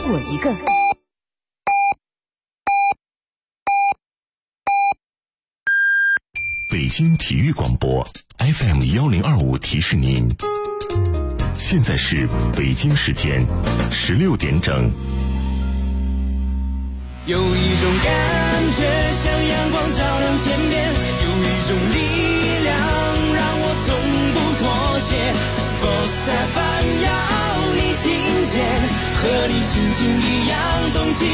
我一个。 北京体育广播 FM1025 提示您，现在是北京时间16点整。 有一种感觉像阳光照亮天边，有一种力量让我从不妥协。Sports FM 要你听见，和你心情一样动起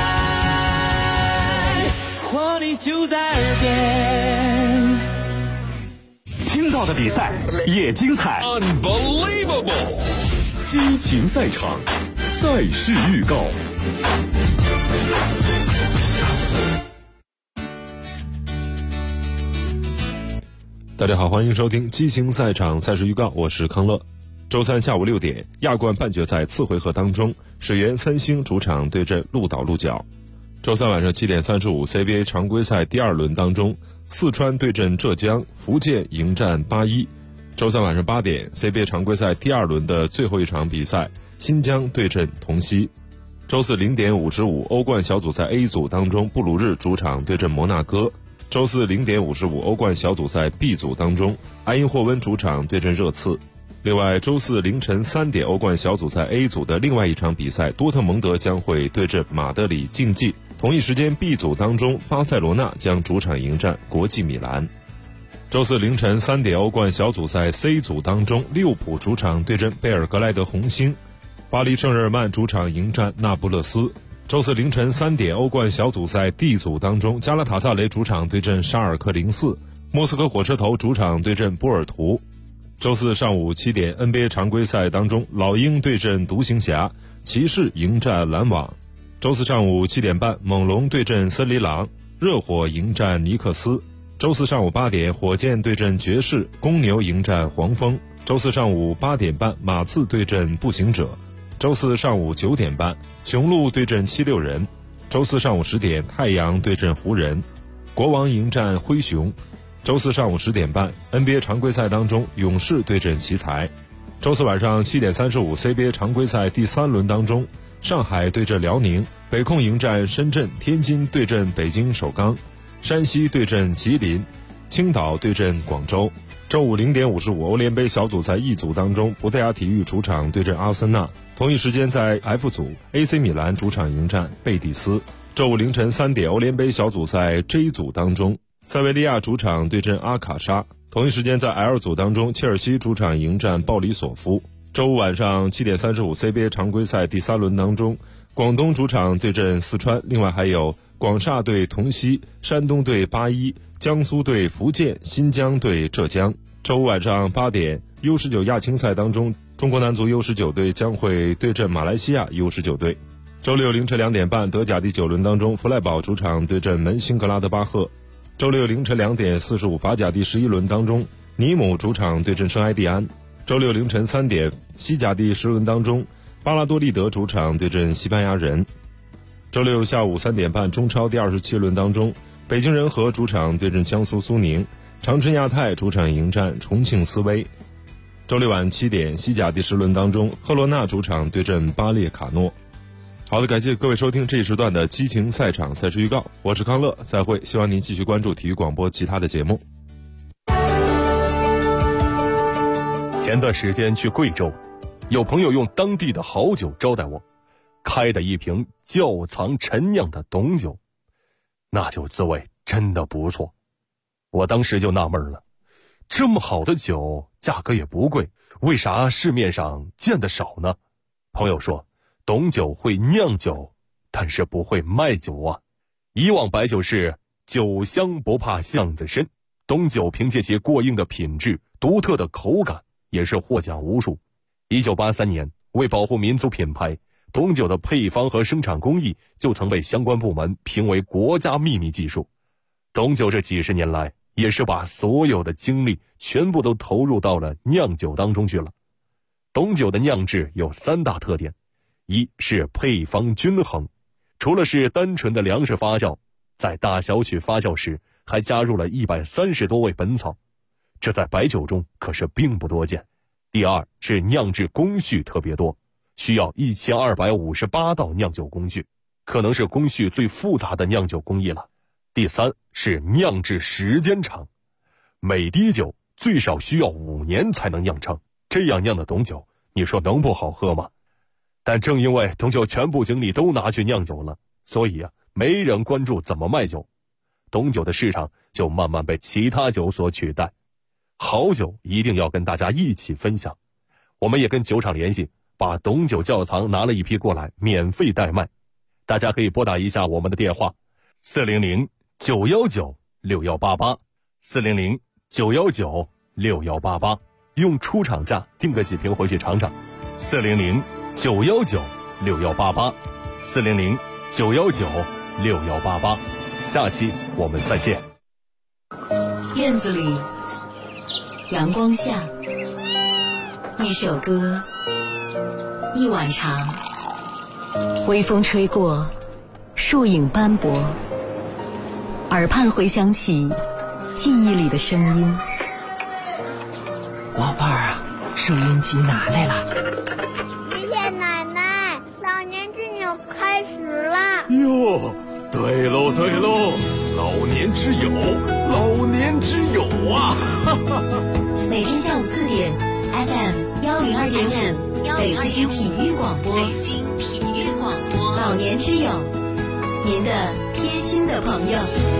来，活力就在耳边。 听到的比赛也精彩 Unbelievable， 激情赛场，赛事预告。 大家好，欢迎收听激情赛场赛事预告，我是康乐。周三下午6点，亚冠半决赛次回合当中，水源三星主场对阵鹿岛鹿角。周三晚上7点35 CBA 常规赛第2轮当中，四川对阵浙江，福建迎战8-1。周三晚上8点 CBA 常规赛第2轮的最后一场比赛，新疆对阵同曦。周四0点55欧冠小组赛 A 组当中，布鲁日主场对阵摩纳哥。周四0点55欧冠小组赛 B 组当中，埃因霍温主场对阵热刺。另外，周四凌晨3点欧冠小组赛 A 组的另外一场比赛，多特蒙德将会对阵马德里竞技。同一时间 B 组当中，巴塞罗那将主场迎战国际米兰。周四凌晨3点欧冠小组赛 C 组当中，利物浦主场对阵贝尔格莱德红星。巴黎圣日耳曼主场迎战那不勒斯。周四凌晨3点欧冠小组赛 D 组当中，加拉塔萨雷主场对阵沙尔克04，莫斯科火车头主场对阵波尔图。周四上午7点 NBA 常规赛当中，老鹰对阵独行侠，骑士迎战篮网。周四上午7点半，猛龙对阵森林狼，热火迎战尼克斯。周四上午8点，火箭对阵爵士，公牛迎战黄蜂。周四上午8点半，马刺对阵步行者。周四上午9点半，雄鹿对阵76人。周四上午10点，太阳对阵湖人，国王迎战灰熊。周四上午10点半 NBA 常规赛当中，勇士对阵奇才。周四晚上7点35 CBA 常规赛第3轮当中，上海对阵辽宁，北控迎战深圳，天津对阵北京首钢，山西对阵吉林，青岛对阵广州。周五0点55欧联杯小组赛 E 组当中，葡萄牙体育主场对阵阿森纳。同一时间在 F 组 AC 米兰主场迎战贝蒂斯。周五凌晨3点欧联杯小组赛 J 组当中，塞维利亚主场对阵阿卡莎。同一时间在 L 组当中，切尔西主场迎战鲍里索夫。周五晚上7点35 CBA 常规赛第3轮当中，广东主场对阵四川，另外还有广厦对同曦，山东对8-1，江苏对福建，新疆对浙江。周五晚上8点 U19 亚青赛当中，中国男足 U19 队将会对阵马来西亚 U19 队。周六凌晨2点半，德甲第9轮当中，弗赖堡主场对阵门兴格拉德巴赫。周六凌晨2点45，法甲第11轮当中，尼姆主场对阵圣埃蒂安。周六凌晨3点，西甲第10轮当中，巴拉多利德主场对阵西班牙人。周六下午3点半，中超第27轮当中，北京人和主场对阵江苏苏宁，长春亚泰主场迎战重庆斯威。周六晚7点，西甲第10轮当中，赫罗纳主场对阵巴列卡诺。好的，感谢各位收听这一时段的激情赛场赛事预告，我是康乐，再会，希望您继续关注体育广播其他的节目。 前段时间去贵州，有朋友用当地的好酒招待我，开的一瓶窖藏陈酿的董酒，那酒滋味真的不错。我当时就纳闷了，这么好的酒价格也不贵，为啥市面上见得少呢？朋友说，董酒会酿酒，但是不会卖酒啊。以往白酒是酒香不怕巷子深，董酒凭借其过硬的品质、独特的口感，也是获奖无数。1983年，为保护民族品牌，董酒的配方和生产工艺就曾被相关部门评为国家秘密技术。董酒这几十年来，也是把所有的精力全部都投入到了酿酒当中去了。董酒的酿制有3大特点，一是配方均衡，除了是单纯的粮食发酵，在大小曲发酵时还加入了130多味本草，这在白酒中可是并不多见。第二是酿制工序特别多， 需要1258道酿酒工序，可能是工序最复杂的酿酒工艺了。第三是酿制时间长，每滴酒最少需要5年才能酿成，这样酿的董酒，你说能不好喝吗？但正因为董酒全部精力都拿去酿酒了，所以没人关注怎么卖酒，董酒的市场就慢慢被其他酒所取代。好酒一定要跟大家一起分享，我们也跟酒厂联系，把董酒窖藏拿了一批过来，免费代卖。大家可以拨打一下我们的电话400-919-6188，400-919-6188，用出厂价订个几瓶回去尝尝。400-919-6188，400-919-6188。下期我们再见。 院子里，阳光下，一首歌，一晚长，微风吹过，树影斑驳，耳畔回响起记忆里的声音。 老伴儿啊，收音机拿来了。 谢谢奶奶，老年之友开始了。 哟，对喽对喽，老年之友，老年之友啊！ 每天下午4点 ，FM 102.5，北京体育广播，北京体育广播，老年之友，您的贴心的朋友。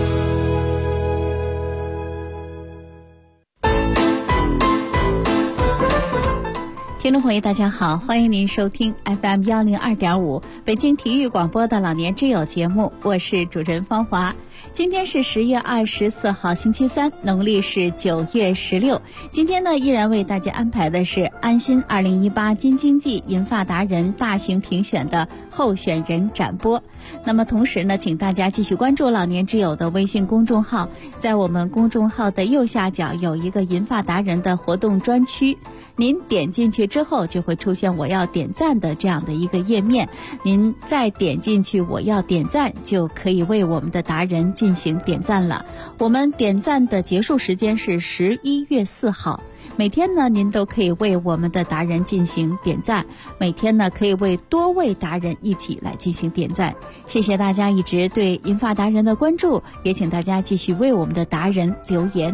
听众朋友大家好，欢迎您收听 FM 102.5北京体育广播的老年之友节目，我是主持人芳华。今天是10月24号星期三，农历是9月16。今天呢，依然为大家安排的是安心2018京津冀银发达人大型评选的候选人展播。那么同时呢，请大家继续关注老年之友的微信公众号，在我们公众号的右下角有一个银发达人的活动专区，您点进去之后就会出现我要点赞的这样的一个页面，您再点进去我要点赞，就可以为我们的达人进行点赞了。我们点赞的结束时间是11月4号，每天呢您都可以为我们的达人进行点赞，每天呢可以为多位达人一起来进行点赞。谢谢大家一直对银发达人的关注，也请大家继续为我们的达人留言。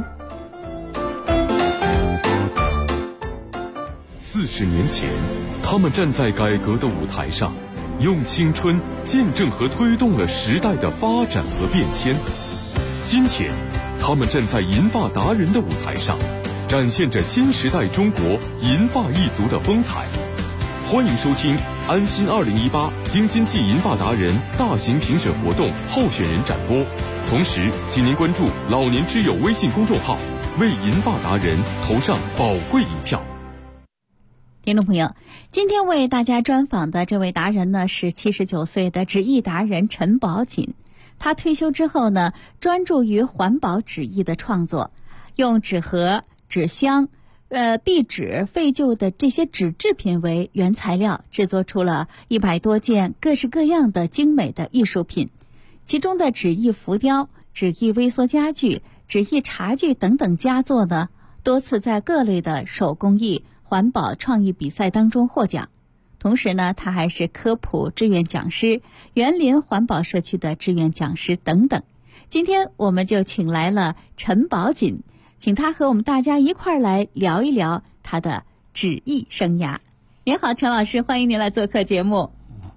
40年前，他们站在改革的舞台上，用青春见证和推动了时代的发展和变迁。今天，他们站在银发达人的舞台上，展现着新时代中国银发一族的风采。欢迎收听安心2018京津冀银发达人大型评选活动候选人展播，同时请您关注老年之友微信公众号，为银发达人投上宝贵一票。 听众朋友，今天为大家专访的这位达人呢，是79岁的纸艺达人陈宝锦。他退休之后呢，专注于环保纸艺的创作，用纸盒、纸箱、壁纸、废旧的这些纸制品为原材料，制作出了100多件各式各样的精美的艺术品。其中的纸艺浮雕、纸艺微缩家具、纸艺茶具等等佳作呢，多次在各类的手工艺、环保创意比赛当中获奖。同时呢，他还是科普志愿讲师、园林环保社区的志愿讲师等等。今天我们就请来了陈宝锦，请他和我们大家一块儿来聊一聊他的纸艺生涯。您好，陈老师，欢迎您来做客节目。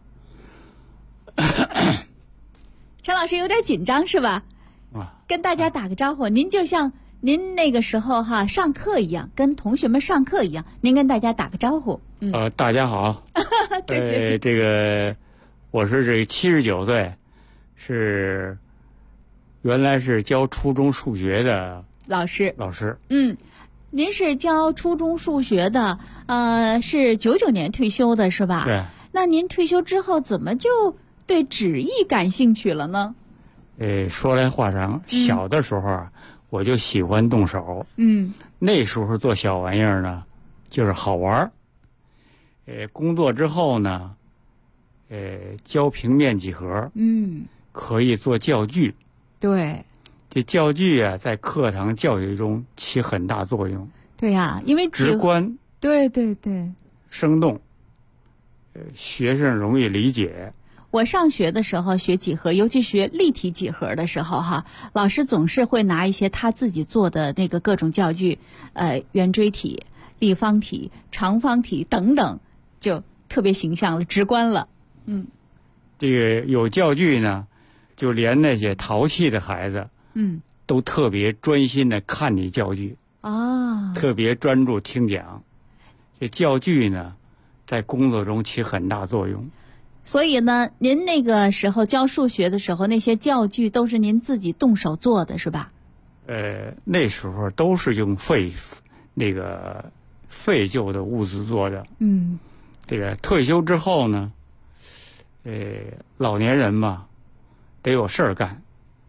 陈老师有点紧张是吧？跟大家打个招呼，您就像您那个时候上课一样，跟同学们上课一样，您跟大家打个招呼。 大家好。 对这个我是这79岁，是原来是教初中数学的老师。您是教初中数学的，是99年退休的是吧？ 对。 那您退休之后怎么就对纸艺感兴趣了呢？ 说来话长，小的时候我就喜欢动手。那时候做小玩意儿呢，就是好玩。工作之后呢，教平面几何，可以做教具。 对， 这教具啊，在课堂教育中起很大作用。 对呀，因为直观， 对对对， 生动， 学生容易理解。 我上学的时候学几何，尤其学立体几何的时候哈，老师总是会拿一些他自己做的那个各种教具，圆锥体、立方体、长方体等等，就特别形象了，直观了。 这个有教具呢，就连那些淘气的孩子，都特别专心的看你教具啊，特别专注听讲。这教具呢，在工作中起很大作用。 所以呢，您那个时候教数学的时候，那些教具都是您自己动手做的，是吧？ 那时候都是用废旧的物资做的。这个退休之后呢，老年人嘛，得有事儿干。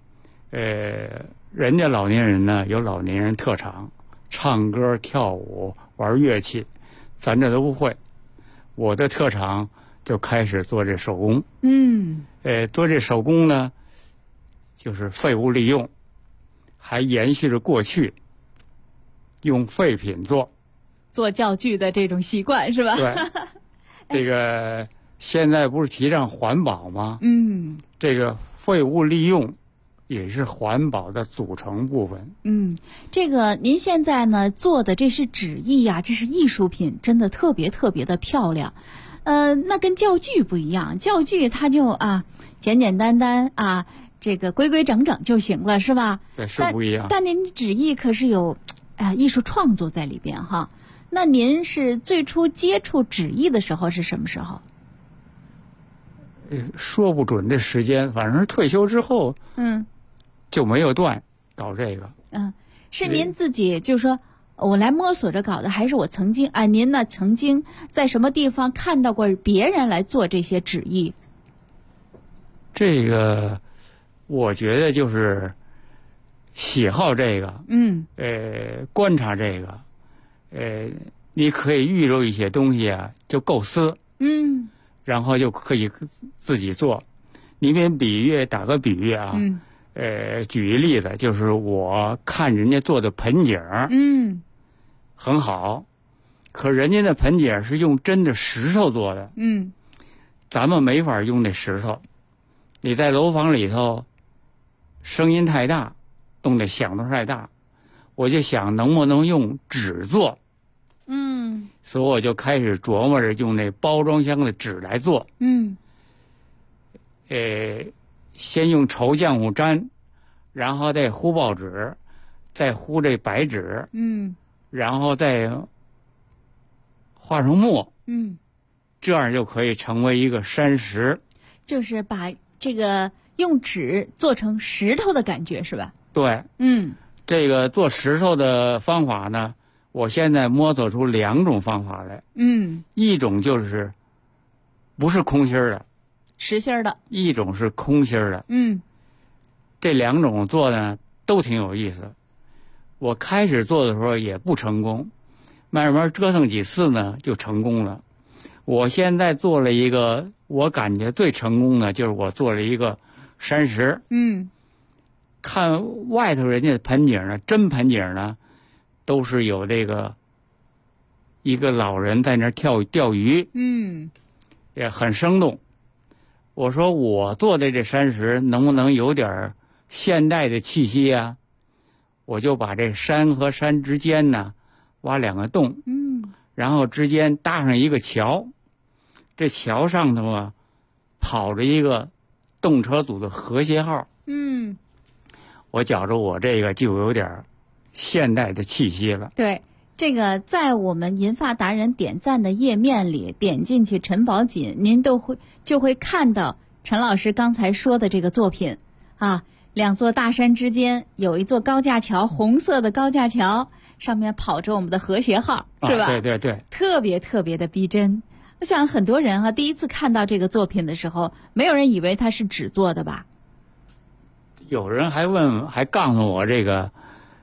人家老年人呢，有老年人特长，唱歌、跳舞、玩乐器，咱这都不会。我的特长就开始做这手工。做这手工呢，就是废物利用，还延续着过去用废品做教具的这种习惯，是吧？ 对，这个现在不是提倡环保吗？这个废物利用也是环保的组成部分。 这个您现在呢做的这是纸艺呀，这是艺术品，真的特别特别的漂亮。那跟教具不一样，教具它就简简单单这个规规整整就行了，是吧？ 对，是不一样。 但您纸艺可是有艺术创作在里边哈。那您是最初接触纸艺的时候是什么时候？ 说不准的时间，反正是退休之后，就没有断搞这个。 是您自己就说我来摸索着搞的，还是我曾经您呢曾经在什么地方看到过别人来做这些纸艺？ 这个我觉得就是喜好这个，观察这个，你可以遇着一些东西就构思，然后就可以自己做。你别打个比喻举一例子，就是我看人家做的盆景，很好，可人家的盆景是用真的石头做的，咱们没法用那石头。你在楼房里头，声音太大，动的响动太大，我就想能不能用纸做，所以我就开始琢磨着用那包装箱的纸来做，先用稠浆糊粘，然后再糊报纸，再糊这白纸，然后再画上墨，这样就可以成为一个山石。 就是把这个用纸做成石头的感觉，是吧？ 对，这个做石头的方法呢，我现在摸索出2种方法来，一种就是不是空心的， 实心的， 一种是空心的，这2种做呢都挺有意思。我开始做的时候也不成功，慢慢折腾几次呢就成功了。我现在做了一个，我感觉最成功的就是我做了一个山石。看外头人家的盆景呢，真盆景呢，都是有这个一个老人在那儿钓鱼，也很生动。我说我做的这山石能不能有点现代的气息啊？我就把这山和山之间呢挖2个洞，然后之间搭上一个桥，这桥上头跑着一个动车组的和谐号，我觉着我这个就有点现代的气息了。 对，这个在我们银发达人点赞的页面里点进去陈宝锦，您就会看到陈老师刚才说的这个作品2座大山之间有一座高架桥，红色的高架桥上面跑着我们的和谐号，是吧？ 对对对， 特别特别的逼真。我想很多人第一次看到这个作品的时候，没有人以为它是纸做的吧？ 有人还告诉我这个，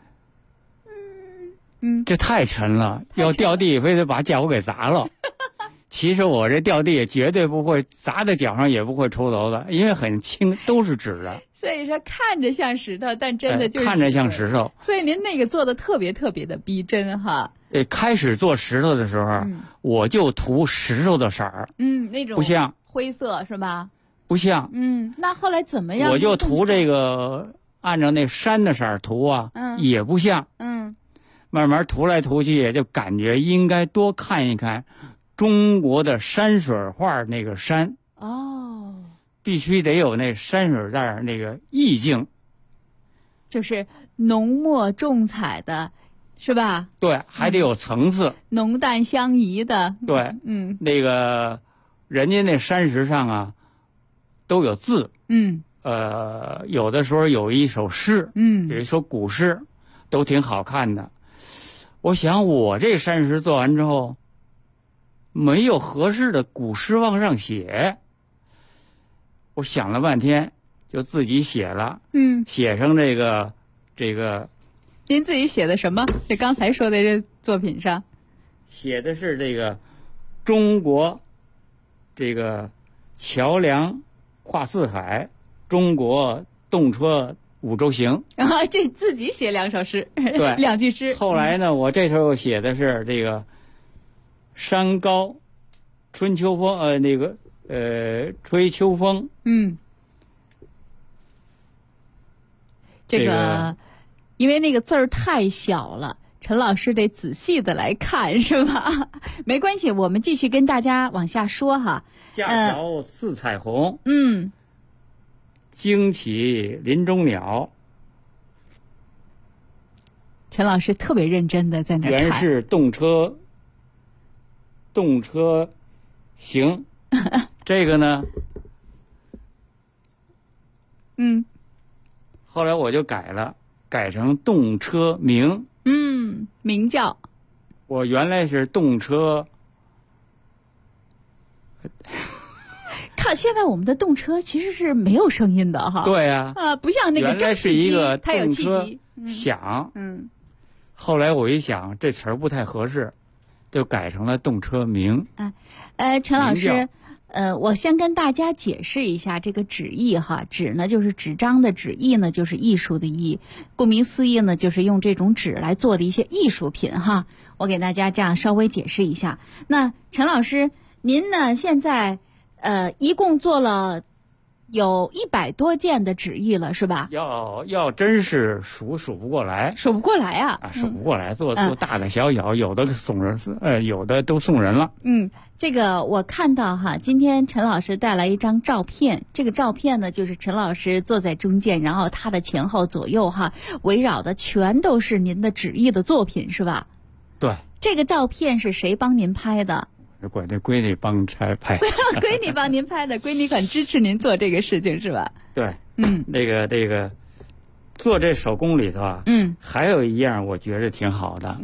这太沉了，要掉地非得把脚给砸了。其实我这掉地绝对不会砸在脚上，也不会出头的，因为很轻，都是纸的。 所以说看着像石头，但真的就是看着像石头。 所以您那个做的特别特别的逼真哈。 开始做石头的时候，我就涂石头的色儿。 那种不像灰色是吧？ 不像。 那后来怎么样？ 我就涂这个按照那山的色儿涂啊，也不像。慢慢涂来涂去，也就感觉应该多看一看中国的山水画那个山。必须得有那山水带那个意境， 就是浓墨重彩的。是吧？ 对，还得有层次， 浓淡相宜的。 对，那个人家那山石上啊，都有字。有的时候有一首诗，有一首古诗，都挺好看的。我想我这山石做完之后，没有合适的古诗往上写，我想了半天，就自己写了。写上这个。 您自己写的什么？这刚才说的这作品上， 写的是这个中国这个桥梁跨四海，中国动车五洲行。 这自己写2首诗， 对 ，2句诗。 后来呢，我这头写的是这个山高春秋风，吹秋风。 这个。因为那个字儿太小了，陈老师得仔细的来看，是吧？没关系，我们继续跟大家往下说哈。 架桥似彩虹，惊起林中鸟。 陈老师特别认真的在那看。 原是动车行，这个呢，后来我就改成动车鸣。 鸣叫。 我原来是动车。 看现在我们的动车其实是没有声音的哈。 对呀。 不像那个原来是一个它有汽笛响。后来我一想这词儿不太合适，就改成了动车鸣。 陈老师。我先跟大家解释一下这个纸艺哈，纸呢就是纸张的纸，艺呢就是艺术的艺，顾名思义呢就是用这种纸来做的一些艺术品哈。我给大家这样稍微解释一下。那陈老师，您呢现在一共做了有100多件的纸艺了，是吧？ 要真是数不过来， 数不过来啊！ 数不过来，做大大小小，有的送人，有的都送人了。 这个我看到哈，今天陈老师带来一张照片，这个照片呢就是陈老师坐在中间，然后他的前后左右哈围绕的全都是您的纸艺的作品，是吧？ 对。 这个照片是谁帮您拍的？ 我这闺女帮拍。 闺女帮您拍的，闺女很支持您做这个事情，是吧？ 对。这个做这手工里头啊，还有一样我觉得挺好的。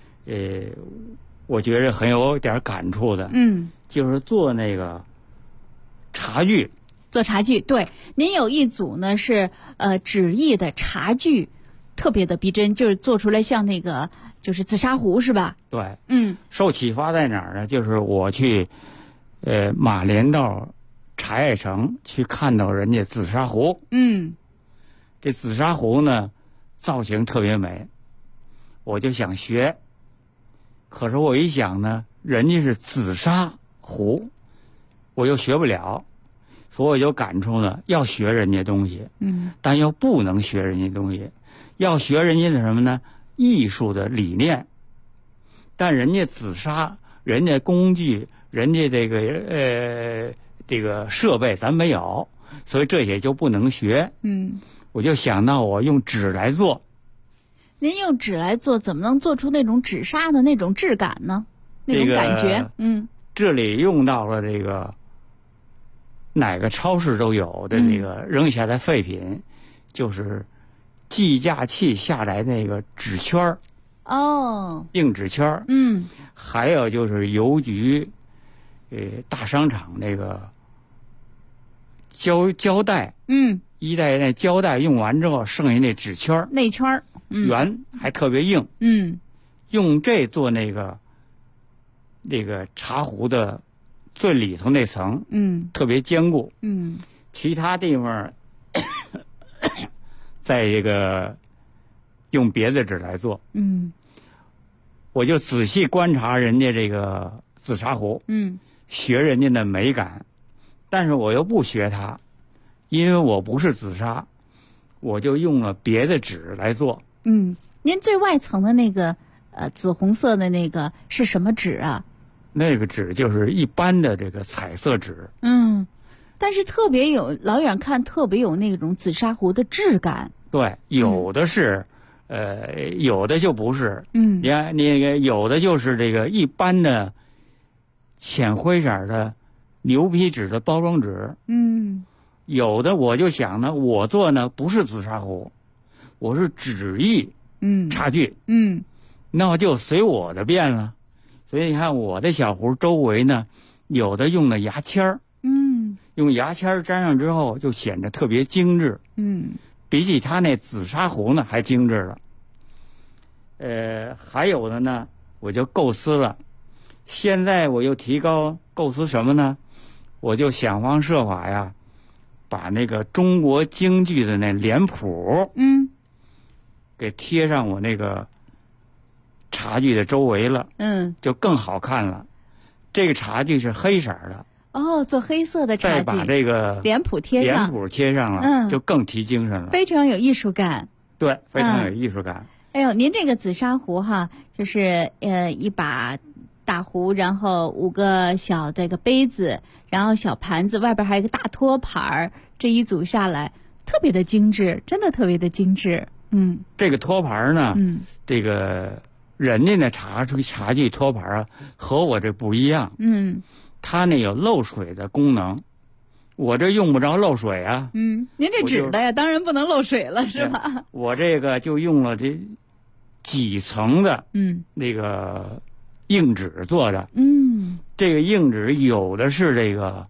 我觉着很有点感触的，就是做那个茶具。 做茶具，对，您有一组呢是纸艺的茶具，特别的逼真，就是做出来像那个就是紫砂壶，是吧？ 对，受启发在哪儿呢？就是我去马连道茶叶城去看到人家紫砂壶，这紫砂壶呢造型特别美，我就想学。可是我一想呢，人家是紫砂壶，我又学不了，所以我就感触呢，要学人家东西，但又不能学人家东西，要学人家的什么呢？艺术的理念。但人家紫砂，人家工具，人家这个设备咱没有，所以这些就不能学。我就想到我用纸来做。 您用纸来做，怎么能做出那种纸砂的那种质感呢？那种感觉， 这里用到了这个哪个超市都有的那个扔下来废品，就是计价器下来那个纸圈儿。硬纸圈儿。还有就是邮局，大商场那个胶带。一袋那胶带用完之后，剩下那纸圈儿。 内圈儿。 圆还特别硬。用这做那个茶壶的最里头那层，特别坚固。其他地方在这个用别的纸来做。 我就仔细观察人家这个紫砂壶，学人家的美感，但是我又不学它，因为我不是紫砂，我就用了别的纸来做。 您最外层的那个紫红色的那个是什么纸啊？ 那个纸就是一般的这个彩色纸。 但是特别有，老远看特别有那种紫砂壶的质感。 对，有的是，有的就不是。你看那个有的就是这个一般的浅灰色的牛皮纸的包装纸。有的我就想呢，我做呢不是紫砂壶，我是纸艺茶具。那我就随我的便了。所以你看我的小壶周围呢，有的用的牙签儿。用牙签儿粘上之后就显得特别精致。比起他那紫砂壶呢还精致了。还有的呢，我就构思了。现在我又提高构思什么呢？我就想方设法呀，把那个中国京剧的那脸谱，给贴上我那个茶具的周围了。就更好看了。这个茶具是黑色的。 做黑色的茶具， 再把这个脸谱贴上了，就更提精神了， 非常有艺术感。 对，非常有艺术感。 哎呦，您这个紫砂壶哈，就是一把大壶，然后5个小这个杯子，然后小盘子，外边还有一个大托盘儿，这一组下来特别的精致，真的特别的精致。 这个托盘呢，这个人家的茶具托盘啊，和我这不一样。它那有漏水的功能，我这用不着漏水啊。 您这纸的呀，当然不能漏水了，是吧？ 我这个就用了这几层的那个硬纸做的。这个硬纸有的是这个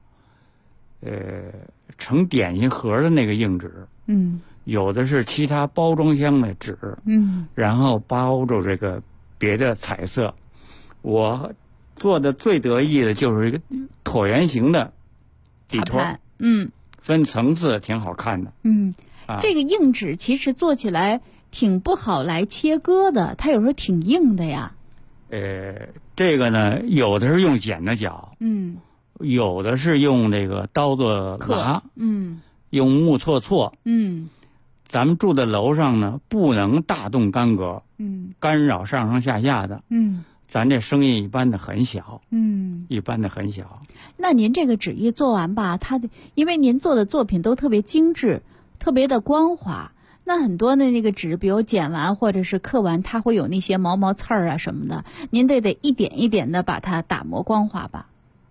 成点心盒的那个硬纸，有的是其他包装箱的纸，然后包着这个别的彩色。我做的最得意的就是一个椭圆形的底托，分层次，挺好看的。 这个硬纸其实做起来挺不好来切割的，它有时候挺硬的呀。 这个呢，有的是用剪子绞，有的是用这个刀子拿，用木锉锉。咱们住的楼上呢，不能大动干戈，干扰上上下下的。咱这声音一般的很小，一般的很小。 那您这个纸艺做完吧，因为您做的作品都特别精致，特别的光滑。那很多的那个纸，比如剪完或者是刻完，它会有那些毛刺儿啊什么的，您得一点一点的把它打磨光滑吧？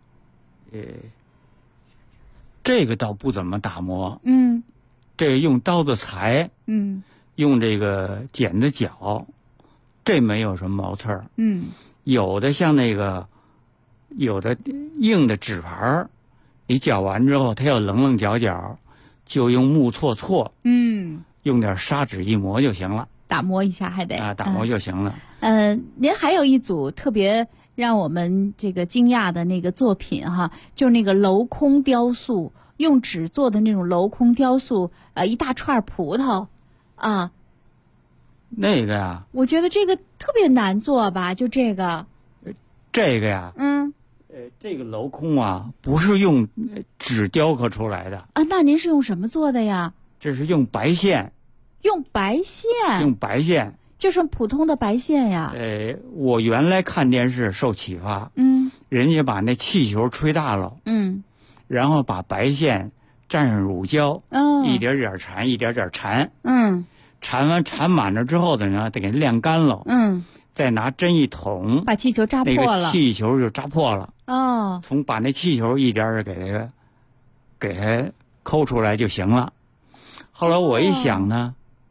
这个倒不怎么打磨。这个用刀子裁，用这个剪子绞，这没有什么毛刺儿。有的像那个，有的硬的纸盘，你绞完之后，它要棱角角，就用木锉锉，用点砂纸一磨就行了。 打磨一下还得打磨就行了。 您还有一组特别让我们这个惊讶的那个作品哈，就是那个镂空雕塑，用纸做的那种镂空雕塑，一大串葡萄啊。 那个呀， 我觉得这个特别难做吧，就这个。 这个呀，这个镂空啊，不是用纸雕刻出来的啊。那您是用什么做的呀？ 这是用白线。 用白线？ 用白线， 就是普通的白线呀。 我原来看电视受启发，人家把那气球吹大了，然后把白线蘸上乳胶，一点点缠，一点点缠，缠完缠满了之后呢，得给它晾干了，再拿针一捅， 把气球扎破了， 那个气球就扎破了。把那气球一点点给它抠出来就行了。后来我一想呢，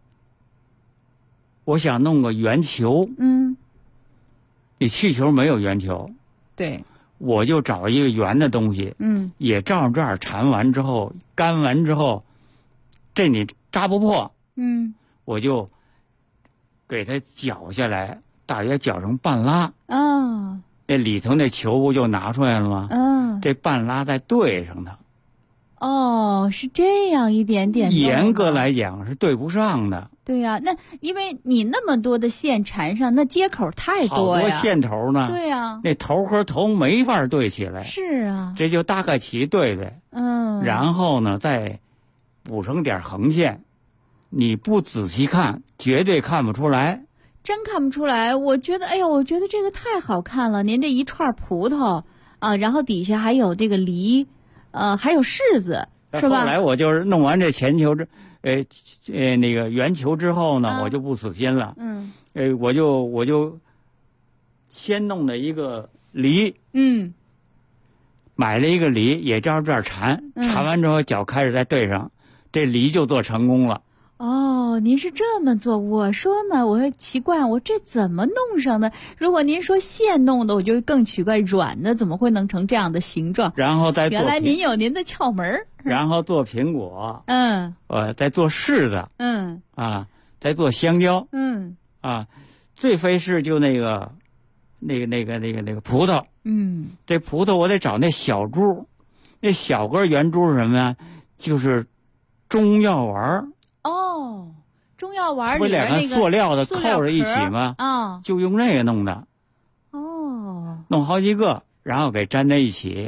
我想弄个圆球，你气球没有圆球， 对， 我就找一个圆的东西，也照这样缠完之后，干完之后，这你扎不破，我就给它绞下来，大约绞成半拉，那里头那球不就拿出来了吗？这半拉再对上它。 哦，是这样一点点。 严格来讲是对不上的。 对呀，那因为你那么多的线缠上，那接口太多呀， 好多线头呢。 对呀， 那头和头没法对起来。 是啊， 这就大概齐对对。然后呢，再补上点横线，你不仔细看，绝对看不出来。 真看不出来，我觉得，哎呀，我觉得这个太好看了。您这一串葡萄啊，然后底下还有这个梨，还有柿子，是吧？ 后来我就是弄完这前球那个圆球之后呢，我就不死心了。我就先弄了一个梨。买了一个梨，也照这儿缠，缠完之后脚开始再对上，这梨就做成功了。 哦，您是这么做，我说呢，我说奇怪，我这怎么弄上的？如果您说现弄的，我就更奇怪，软的怎么会弄成这样的形状？ 然后再做原来您有您的窍门。 然后做苹果，再做柿子，再做香蕉，最费事就那个葡萄，这葡萄我得找那小珠，那小个圆珠是什么呀？就是中药丸。 哦，中药丸不两个塑料的扣着一起吗？就用那个弄的。 哦， 弄好几个，然后给粘在一起。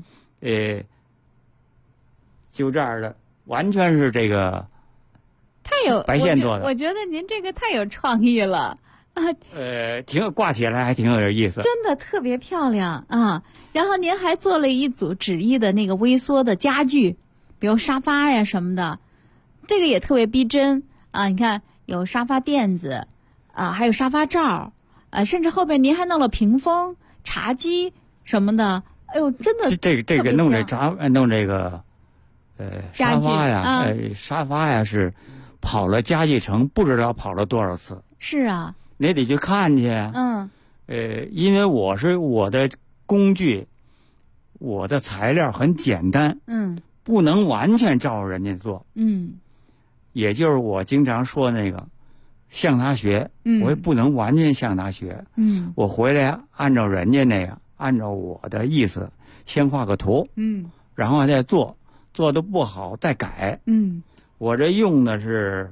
就这样的，完全是这个。 太有白线做的。 我觉得您这个太有创意了啊。 挂起来还挺有意思。 真的特别漂亮啊！然后您还做了一组纸艺的那个微缩的家具，比如沙发呀什么的。这个也特别逼真啊！你看有沙发垫子啊，还有沙发罩啊，甚至后边您还弄了屏风、茶几什么的。哎呦，真的这个弄这个沙发呀，沙发呀是跑了家具城，不知道跑了多少次。 是啊， 你得去看去。因为我的工具，我的材料很简单，不能完全照着人家做。也就是我经常说那个向他学，我也不能完全向他学。我回来按照人家那个，按照我的意思先画个图，然后再做的不好再改。我这用的是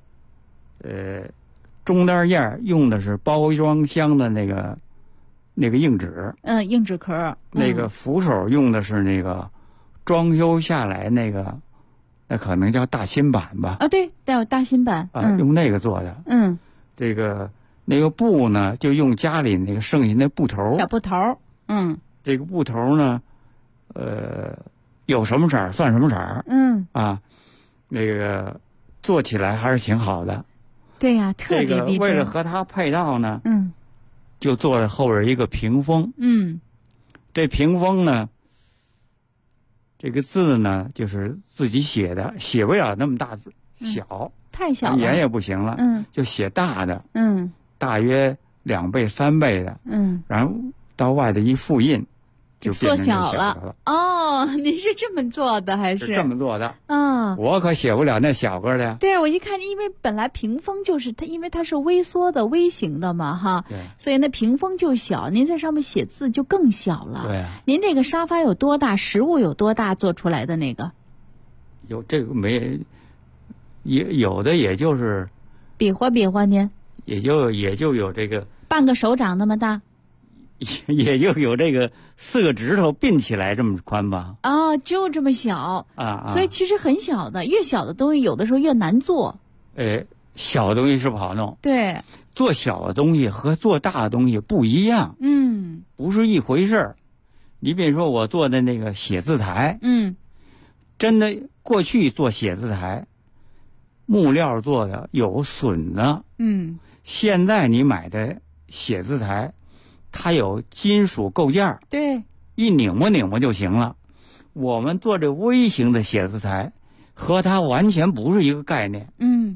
中单件用的是包装箱的那个硬纸， 硬纸壳。 那个扶手用的是那个装修下来那个。那可能叫大新版吧？ 对，带有大新版用那个做的。这个那个布呢，就用家里那个剩下那布头， 小布头。 这个布头呢，有什么色儿算什么色儿。那个做起来还是挺好的。 对呀，特别逼真。 为了和它配套呢，就做了后边一个屏风。这屏风呢。这个字呢，就是自己写的，写不了那么大字，小， 太小了， 圆也不行了，就写大的，大约2倍3倍的，然后到外头一复印，就变成小了。 哦，你是这么做的还是？ 这么做的。我可写不了那小个的。 对，我一看，因为本来屏风就是它，因为它是微缩的、微型的嘛，哈， 对， 所以那屏风就小，您在上面写字就更小了。 对。 您这个沙发有多大？实物有多大？做出来的那个？ 有这个没？有的也就是比划比划您。 也就有这个半个手掌那么大。 也就有这个4个指头并起来这么宽吧。 就这么小所以其实很小的，越小的东西有的时候越难做。 小东西是不好弄。 对， 做小的东西和做大的东西不一样。不是一回事儿。你比如说我做的那个写字台，真的过去做写字台，木料做的有榫子。现在你买的写字台。它有金属构件， 对， 一拧巴就行了。我们做这微型的写字台，和它完全不是一个概念。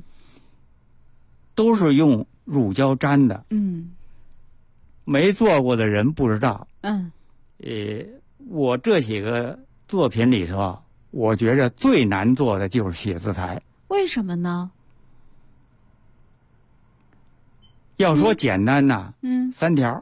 都是用乳胶粘的。没做过的人不知道。我这几个作品里头，我觉着最难做的就是写字台。 为什么呢？ 要说简单呐，3条。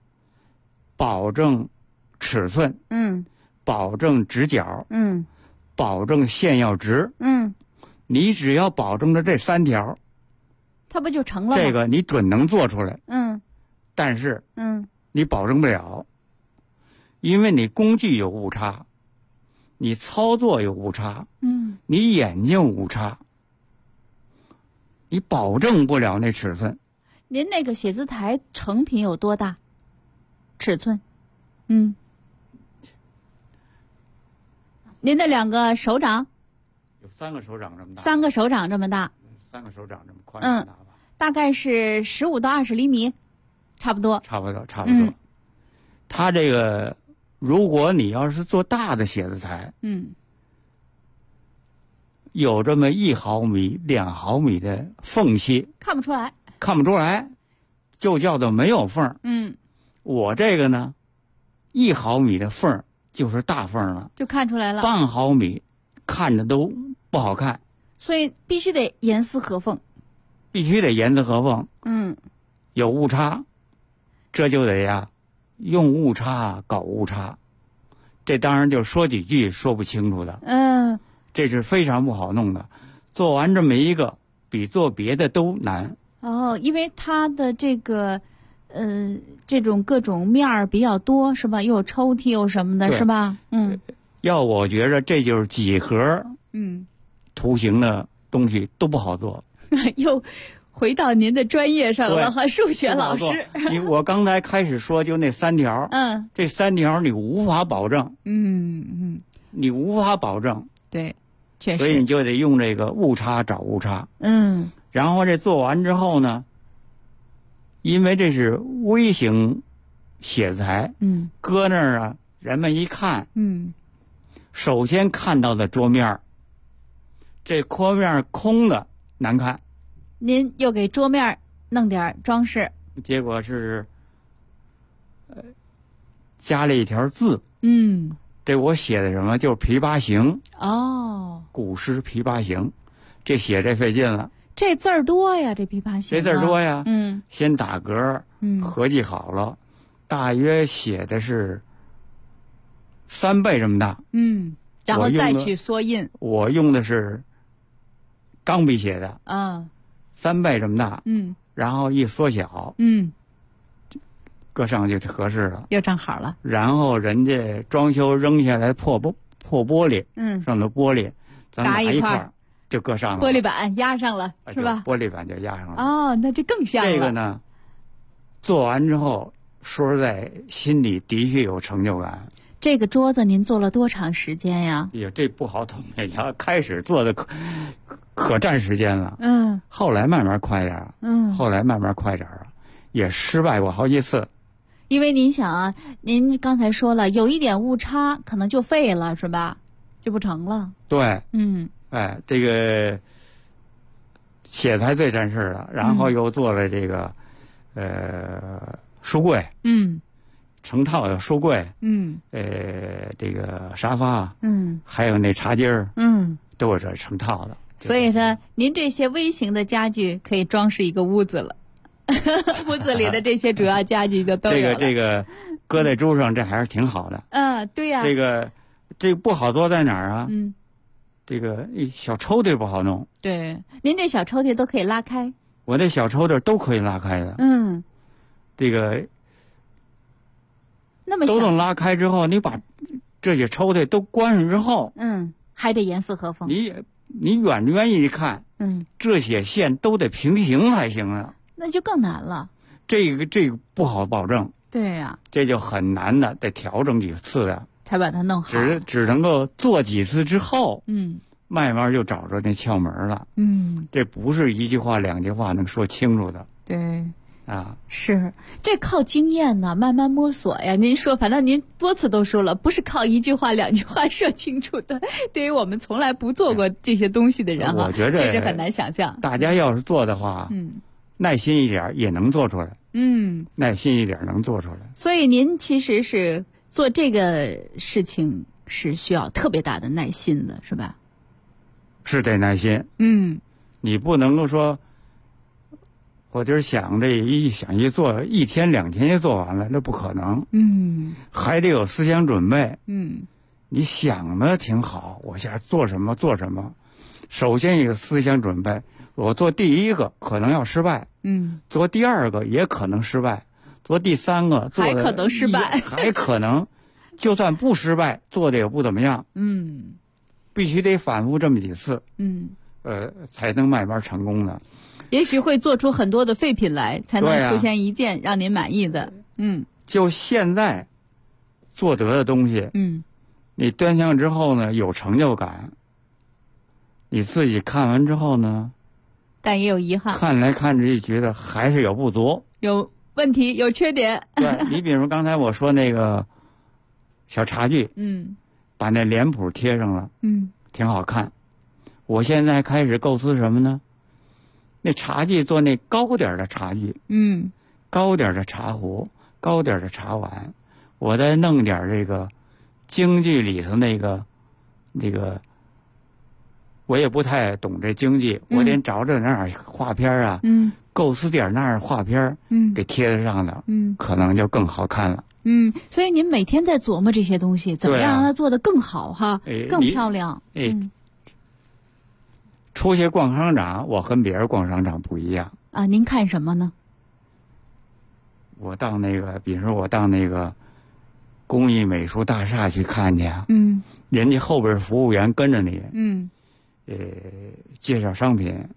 保证尺寸，保证直角， 保证线要直。你只要保证了这3条， 它不就成了吗？ 这个你准能做出来。但是你保证不了，因为你工具有误差，你操作有误差，你眼睛误差，你保证不了那尺寸。 您那个写字台成品有多大尺寸？您的2个手掌？ 有3个手掌这么大。 3个手掌这么大。 3个手掌这么宽这么大吧？ 大概是15到20厘米，差不多。 差不多。它这个，如果你要是做大的写字台，有这么1毫米、2毫米的缝隙， 看不出来，就叫做没有缝。我这个呢，1毫米的缝就是大缝了， 就看出来了。 半毫米看着都不好看， 所以必须得严丝合缝。 有误差，这就得用误差搞误差，这当然就说几句说不清楚的。这是非常不好弄的。做完这么一个，比做别的都难。 因为它的这个这种各种面儿比较多，是吧？又有抽屉又什么的，是吧？ 要我觉着这就是几何图形的东西都不好做。 又回到您的专业上了，和数学老师。 我刚才开始说就那3条，这3条你无法保证，你无法保证， 对，确实， 所以你就得用这个误差找误差，然后这做完之后呢，因为这是微型写字台，搁那儿人们一看，首先看到的桌面，这桌面空的难看。 您又给桌面弄点装饰， 结果是加了1条字。这我写的什么？就是琵琶行。古诗琵琶行，这写这费劲了。 这字儿多呀，这琵琶行。 这字儿多呀。先打格，合计好了，大约写的是3倍这么大。 然后再去缩印。 我用的是钢笔写的。3倍这么大，然后一缩小，搁上去就合适了， 又正好了。 然后人家装修扔下来破玻璃，上头玻璃，咱拿一块就搁上了， 玻璃板压上了，是吧？ 玻璃板就压上了。 那这更像了。 这个呢，做完之后，说实在，心里的确有成就感。 这个桌子您做了多长时间呀？ 这不好统计呀，开始做的可占时间了。后来慢慢快点。也失败过好几次。 因为您想您刚才说了，有一点误差，可能就废了，是吧？就不成了。 对。这个写才最占事了，然后又做了这个书柜。成套的书柜。这个沙发。还有那茶几儿。都是成套的。 所以说，您这些微型的家具可以装饰一个屋子了。屋子里的这些主要家具就都有了。 这个搁在桌上，这还是挺好的。 对呀。 这个不好做在哪儿啊？这个小抽屉不好弄。 对，您这小抽屉都可以拉开。 我这小抽屉都可以拉开的。这个那么小都能拉开之后，你把这些抽屉都关上之后， 还得严丝合缝。 你远一看，这些线都得平行才行啊。 那就更难了。 这个不好保证。 对呀。 这就很难的，得调整几次的， 才把它弄好。 只能够做几次之后，慢慢就找着那窍门了。这不是1句话2句话能说清楚的。 对。是，这靠经验呢，慢慢摸索呀。您说，反正您多次都说了，不是靠1句话2句话说清楚的。对于我们从来不做过这些东西的人我觉得确实很难想象。 大家要是做的话，耐心一点也能做出来。耐心一点能做出来。 所以您其实是做这个事情是需要特别大的耐心的，是吧？ 是得耐心。你不能够说，我今儿想一做1天2天就做完了，那不可能。还得有思想准备。 你想的挺好，我想做什么做什么。首先有思想准备，我做第一个可能要失败，做第二个也可能失败，做第三个做的还可能失败， 还可能，就算不失败，做的也不怎么样。必须得反复这么几次，才能慢慢成功的。 也许会做出很多的废品来，才能出现一件让您满意的。 就现在做得的东西，你端详之后呢，有成就感。你自己看完之后呢， 但也有遗憾。 看来看去觉得还是有不足， 有问题，有缺点。 对，你比如刚才我说那个小茶具，把那脸谱贴上了，挺好看。我现在开始构思什么呢？那茶具做那高点的茶具，高点的茶壶，高点的茶碗，我再弄点这个京剧里头那个，我也不太懂这京剧，我得找找那儿画片啊，构思点那儿画片，给贴在上头，可能就更好看了。 所以您每天在琢磨这些东西，怎么样让它做得更好哈，更漂亮。 出去逛商场，我跟别人逛商场不一样啊。您看什么呢？ 我到那个，比如说我到那个工艺美术大厦去看去，人家后边服务员跟着你，介绍商品，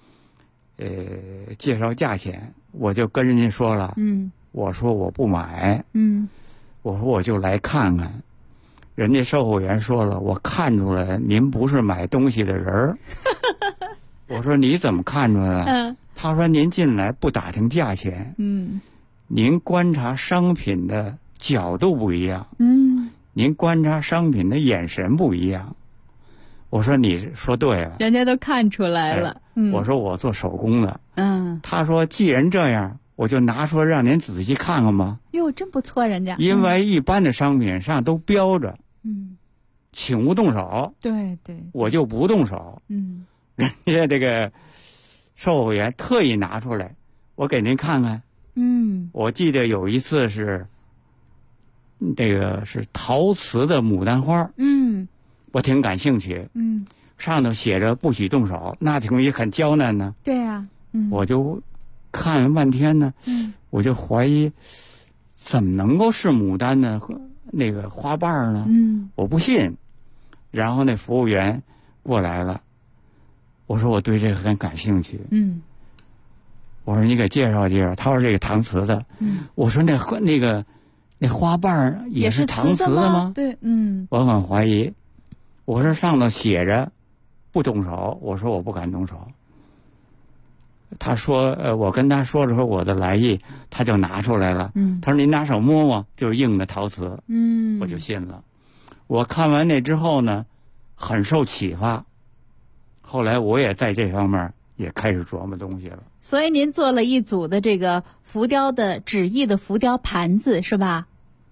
介绍价钱，我就跟人家说了，我说我不买，我说我就来看看。人家售货员说了，我看出来您不是买东西的人儿。我说你怎么看出来的？他说您进来不打听价钱，您观察商品的角度不一样，您观察商品的眼神不一样。我说你说对了， 人家都看出来了。 我说我做手工的，他说既然这样，我就拿出来让您仔细看看吧。 哟，真不错，人家。 因为一般的商品上都标着，请勿动手。 对， 我就不动手。人家这个售货员特意拿出来，我给您看看。我记得有一次是，这个是陶瓷的牡丹花。我挺感兴趣。上头写着不许动手，那东西很娇嫩呢。 对呀。 我就看了半天呢，我就怀疑怎么能够是牡丹的那个花瓣呢？我不信。然后那服务员过来了，我说我对这个很感兴趣。我说你给介绍介绍。他说这个搪瓷的。我说那花瓣也是搪瓷的吗？ 对， 我很怀疑。我说上头写着不动手，我说我不敢动手。他说我跟他说了说我的来意，他就拿出来了。他说您拿手摸摸，就是硬的陶瓷。我就信了。我看完那之后呢，很受启发。后来我也在这方面也开始琢磨东西了。 所以您做了一组的这个浮雕的纸艺的浮雕盘子是吧？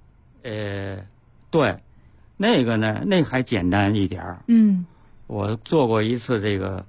对，那个呢，那还简单一点儿。我做过一次这个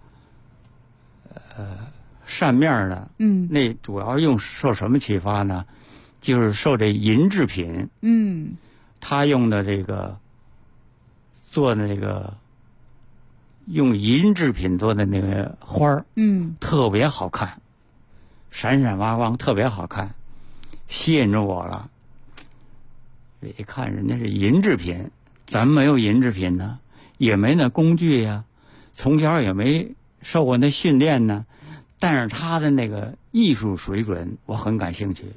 扇面的。那主要受什么启发呢？就是受这银制品。他用的这个做的那个用银制品做的那个花儿，特别好看，闪闪发光，特别好看，吸引着我了。一看人家是银制品，咱没有银制品呢，也没那工具呀，从小也没受过那训练呢，但是他的那个艺术水准我很感兴趣。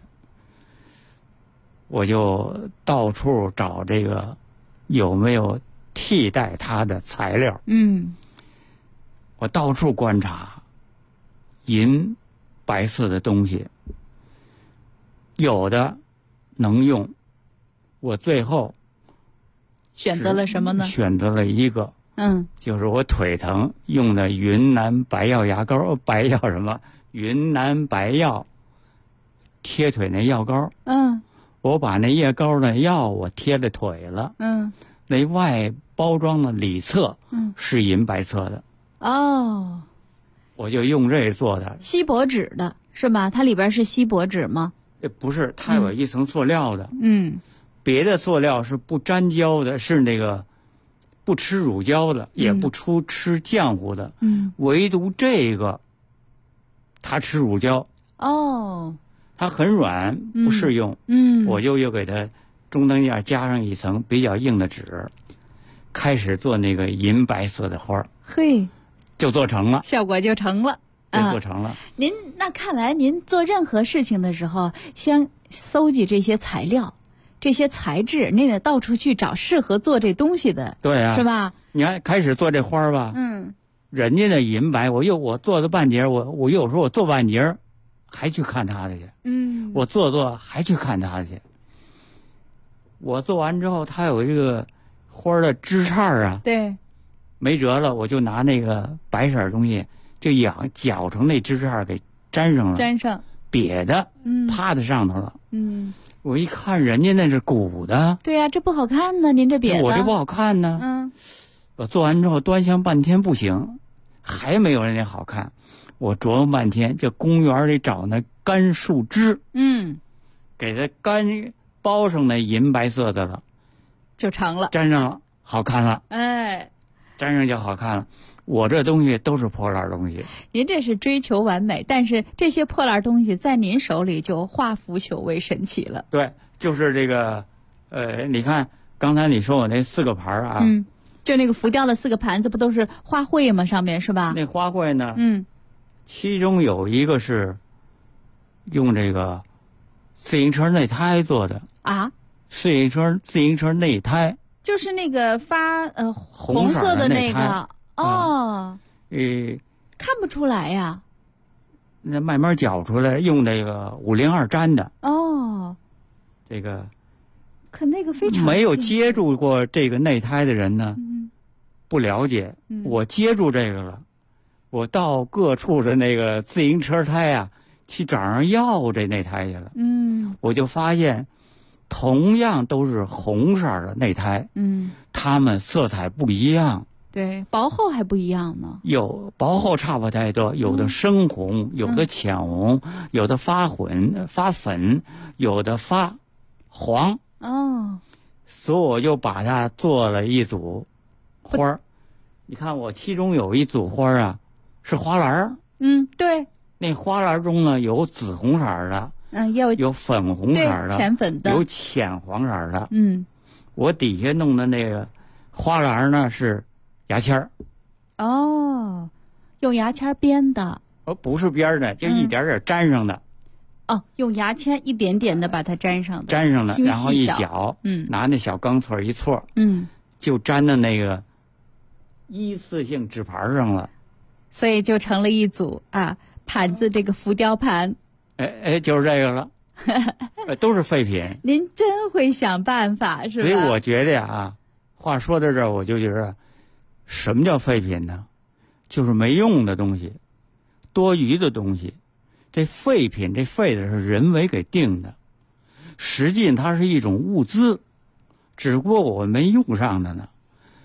我就到处找这个有没有替代它的材料。我到处观察银白色的东西，有的能用。我最后选择了什么呢？ 选择了一个，就是我腿疼用的云南白药牙膏，云南白药贴腿那药膏。我把那叶膏的药我贴在腿了。那外包装的里侧是银白色的。我就用这做的。 锡箔纸的是吧？它里边是锡箔纸吗？ 不是，它有一层塑料的。别的塑料是不粘胶的，是那个不吃乳胶的，也不吃浆糊的，唯独这个它吃乳胶。 哦， 它很软，不适用。我就又给它中灯架加上一层比较硬的纸，开始做那个银白色的花。 嘿， 就做成了， 效果就成了。 就做成了。 您那看来您做任何事情的时候，先搜集这些材料、这些材质，您得到处去找适合做这东西的， 对啊， 是吧？ 你看开始做这花吧，人家的银白，我做的半截，我有时候我做半截，还去看他的去，我做还去看他的去。我做完之后，他有一个花的枝杈啊， 对， 没辙了，我就拿那个白色的东西。就搅成那枝杈给粘上了，瘪的，趴在上头了。我一看人家那是鼓的， 对呀，这不好看呢，您这瘪的， 我这不好看呢。我做完之后端详半天不行，还没有人家好看。我琢磨半天，这公园里找那干树枝，给它干包上那银白色的了， 就成了， 粘上了，好看了。 哎， 粘上就好看了。我这东西都是破烂东西， 您这是追求完美，但是这些破烂东西在您手里就化腐朽为神奇了。 对，就是这个，你看刚才你说我那4个盘啊， 就那个浮雕的4个盘子，不都是花卉吗？上面是吧？ 那花卉呢，其中有一个是用这个自行车内胎做的啊， 自行车内胎， 就是那个发红色的那个。哦，看不出来呀。 那慢慢搅出来，用那个502粘的。 哦， 这个， 可那个非常没有接触过这个内胎的人呢，不了解。我接触这个了，我到各处的那个自行车胎啊，去找人要这内胎去了。我就发现，同样都是红色的内胎，它们色彩不一样。 对，薄厚还不一样呢。 有薄厚差不太多，有的深红，有的浅红，有的发粉，有的发黄。所以我就把它做了一组花儿。你看我其中有一组花儿啊，是花篮。 对。 那花篮中呢有紫红色的，有粉红色的， 浅粉的， 有浅黄色的。我底下弄的那个花篮呢是牙签儿。 哦，用牙签编的。 不是编的，就一点点粘上的。 用牙签一点点的把它粘上的， 然后一搅，拿那小钢锉一搓，就粘到那个一次性纸盘上了， 所以就成了一组盘子，这个浮雕盘。 就是这个了，都是废品。 您真会想办法，是吧？ 所以我觉得呀，话说到这儿，我就觉得，什么叫废品呢？就是没用的东西，多余的东西。这废品，这废的是人为给定的，实际上它是一种物资，只不过我们没用上的呢。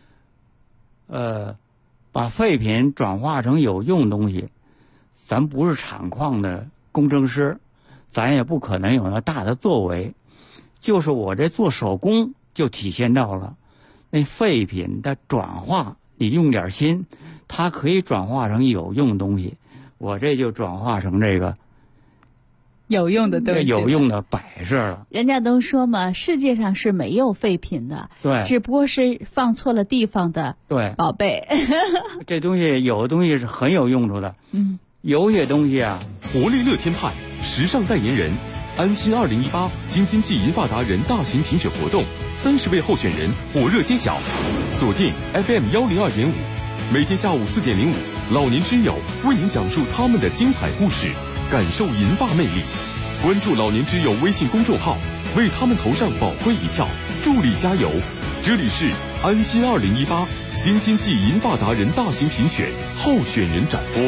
把废品转化成有用东西，咱不是厂矿的工程师，咱也不可能有那大的作为。就是我这做手工就体现到了，那废品的转化，你用点心，它可以转化成有用东西。我这就转化成这个有用的东西， 有用的摆设了。 人家都说嘛，世界上是没有废品的， 对， 只不过是放错了地方的宝贝。 这东西有的东西是很有用处的，有些东西啊， 活力乐天派时尚代言人，安心2018京津冀银发达人大型评选活动，30位候选人火热揭晓，锁定 FM102.5，每天下午4点05，老年之友为您讲述他们的精彩故事，感受银发魅力。关注老年之友微信公众号，为他们投上宝贵一票，助力加油。这里是安心2018京津冀银发达人大型评选候选人展播。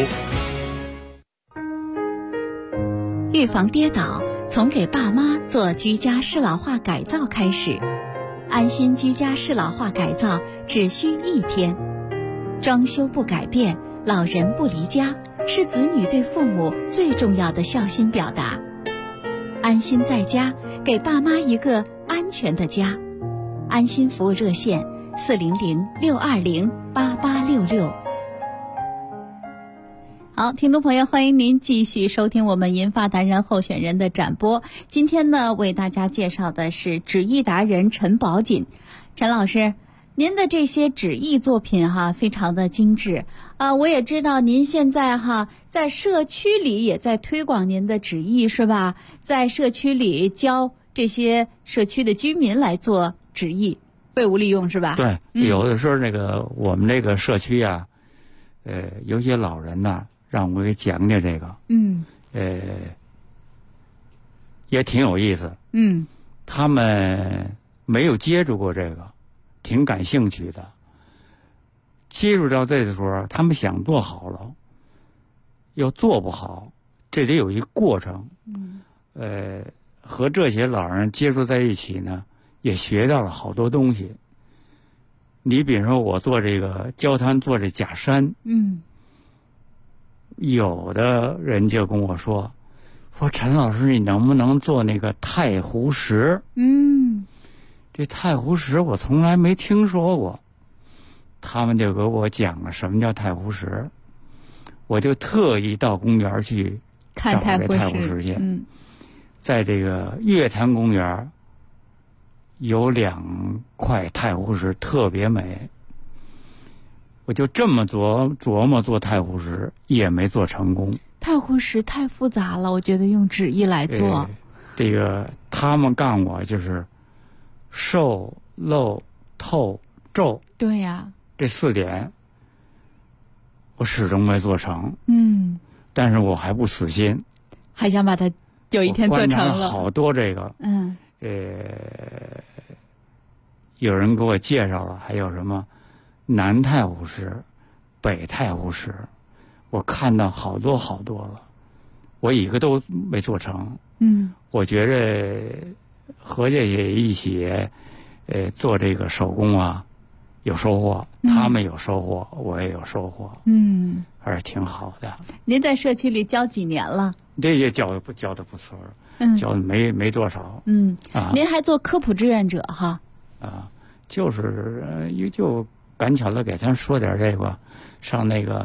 预防跌倒，从给爸妈做居家适老化改造开始。安心居家适老化改造只需1天。装修不改变，老人不离家，是子女对父母最重要的孝心表达。安心在家，给爸妈一个安全的家。安心服务热线 400-620-8866。好，听众朋友，欢迎您继续收听我们银发达人候选人的展播。今天呢，为大家介绍的是纸艺达人陈宝锦。陈老师，您的这些纸艺作品非常的精致啊！我也知道您现在在社区里也在推广您的纸艺，是吧？在社区里教这些社区的居民来做纸艺，废物利用，是吧？ 对，有的时候我们这个社区啊，有些老人呢，让我给讲讲这个，也挺有意思。他们没有接触过这个，挺感兴趣的。接触到这的时候，他们想做好了，又做不好，这得有一个过程。和这些老人接触在一起呢，也学到了好多东西。你比如说，我做这个焦炭做这假山，有的人就跟我说陈老师，你能不能做那个太湖石？这太湖石我从来没听说过。他们就给我讲了什么叫太湖石，我就特意到公园去找这太湖石去。在这个月坛公园有2块太湖石特别美，我就这么琢磨做太湖石，也没做成功。 太湖石太复杂了，我觉得用纸艺来做。 这个他们告诉我就是受、漏、透、皱， 对呀， 这4点我始终没做成。但是我还不死心， 还想把它有一天做成了。 我观察好多这个，有人给我介绍了，还有什么南太湖石、北太湖石，我看到好多了，我一个都没做成。我觉着和这些一起做这个手工啊，有收获，他们有收获，我也有收获，还是挺好的。 您在社区里教几年了？ 这也教的不错，教的没多少。 您还做科普志愿者就是就赶巧的给他说点这个，上那个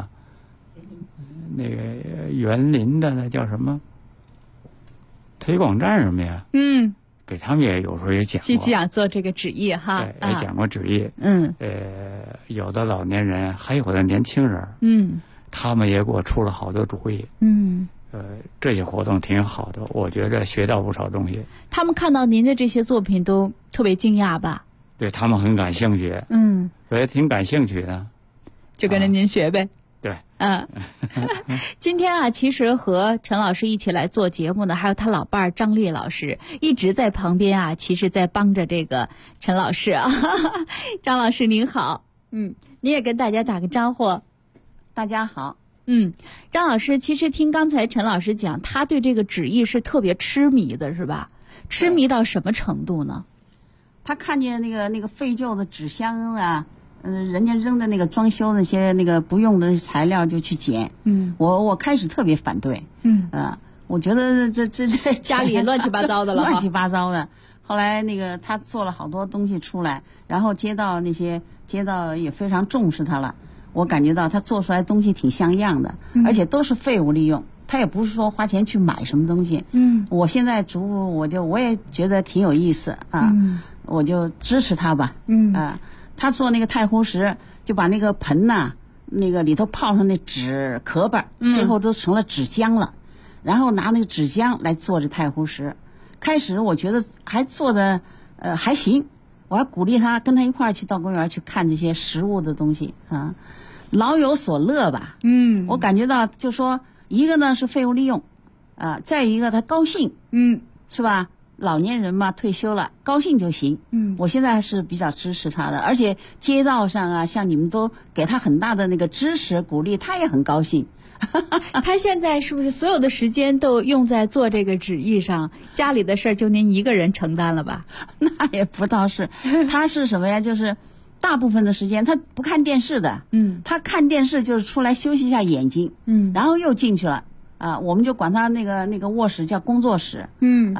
园林的那叫什么推广站什么呀？给他们也有时候也讲过， 想做这个纸艺也讲过纸艺。有的老年人，还有的年轻人，他们也给我出了好多主意。这些活动挺好的，我觉得学到不少东西。 他们看到您的这些作品都特别惊讶吧？ 对，他们很感兴趣。我也挺感兴趣的， 就跟着您学呗。 对， 今天其实和陈老师一起来做节目呢，还有他老伴儿张丽老师一直在旁边其实在帮着这个陈老师张老师您好，您也跟大家打个招呼。 大家好。 张老师，其实听刚才陈老师讲，他对这个纸艺是特别痴迷的，是吧？痴迷到什么程度呢？ 他看见那个废旧的纸箱啊，人家扔的那个装修那些那个不用的材料就去捡。我开始特别反对。我觉得这家里乱七八糟的了， 乱七八糟的。后来他做了好多东西出来，然后街道也非常重视他了。我感觉到他做出来东西挺像样的，而且都是废物利用，他也不是说花钱去买什么东西。我现在我也觉得挺有意思我就支持他吧。他做那个太湖石，就把那个盆那个里头泡上那纸壳儿，最后都成了纸浆了，然后拿那个纸浆来做这太湖石。开始我觉得还做的还行，我还鼓励他跟他一块儿去到公园去看这些实物的东西老有所乐吧。我感觉到就说一个呢是废物利用再一个他高兴，是吧？老年人嘛，退休了高兴就行。我现在还是比较支持他的，而且街道上像你们都给他很大的那个支持鼓励，他也很高兴。 他现在是不是所有的时间都用在做这个纸艺上？家里的事儿就您一个人承担了吧？ 那也不倒是，他是什么呀？就是大部分的时间他不看电视的。他看电视就是出来休息一下眼睛，然后又进去了我们就管他那个卧室叫工作室。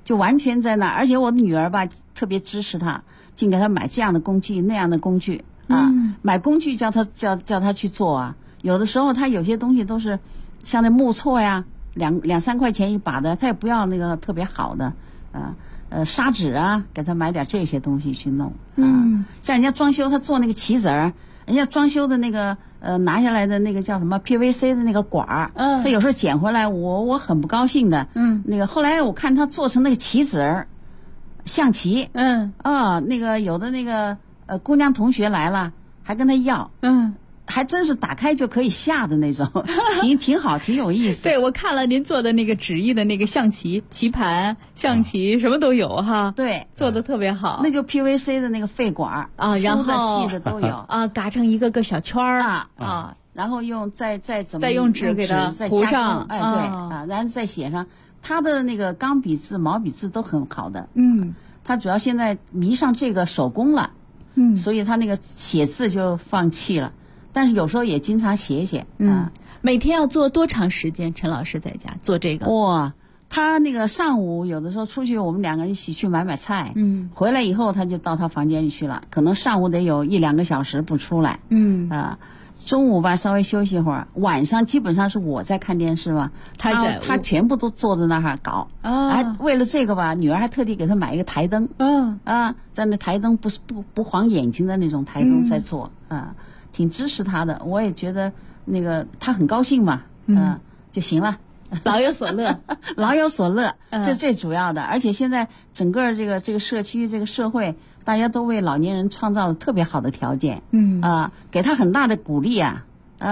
就完全在那儿。而且我的女儿吧，特别支持他，净给他买这样的工具那样的工具啊，买工具叫他去做啊。有的时候他有些东西都是像那木锉呀，2、3块钱一把的，他也不要那个特别好的砂纸啊，给他买点这些东西去弄啊。像人家装修，他做那个棋子儿，人家装修的那个拿下来的那个叫什么 PVC 的那个管儿，他有时候捡回来，我很不高兴的。那个后来我看他做成那个棋子儿，象棋，那个有的那个姑娘同学来了，还跟他要，还真是打开就可以下的那种，挺好，挺有意思。 对，我看了您做的那个纸艺的那个象棋、棋盘、象棋，什么都有哈。 对， 做的特别好。 那就 PVC 的那个废管啊， 然后粗的细的都有啊，嘎成一个个小圈儿啊，然后再用纸给它糊上， 对啊，然后再写上。他的那个钢笔字、毛笔字都很好的。他主要现在迷上这个手工了，所以他那个写字就放弃了。但是有时候也经常写写。 每天要做多长时间？陈老师在家做这个？ 哇，他那个上午有的时候出去，我们2个人一起去买菜，回来以后他就到他房间里去了，可能上午得有1、2个小时不出来。中午吧稍微休息一会儿，晚上基本上是我在看电视嘛，他全部都坐在那儿搞。为了这个吧，女儿还特地给他买一个台灯。在那台灯不晃眼睛的那种台灯在做。挺支持他的，我也觉得那个他很高兴嘛，就行了， 老有所乐， 老有所乐，这最主要的。而且现在整个这个社区这个社会，大家都为老年人创造了特别好的条件，给他很大的鼓励啊，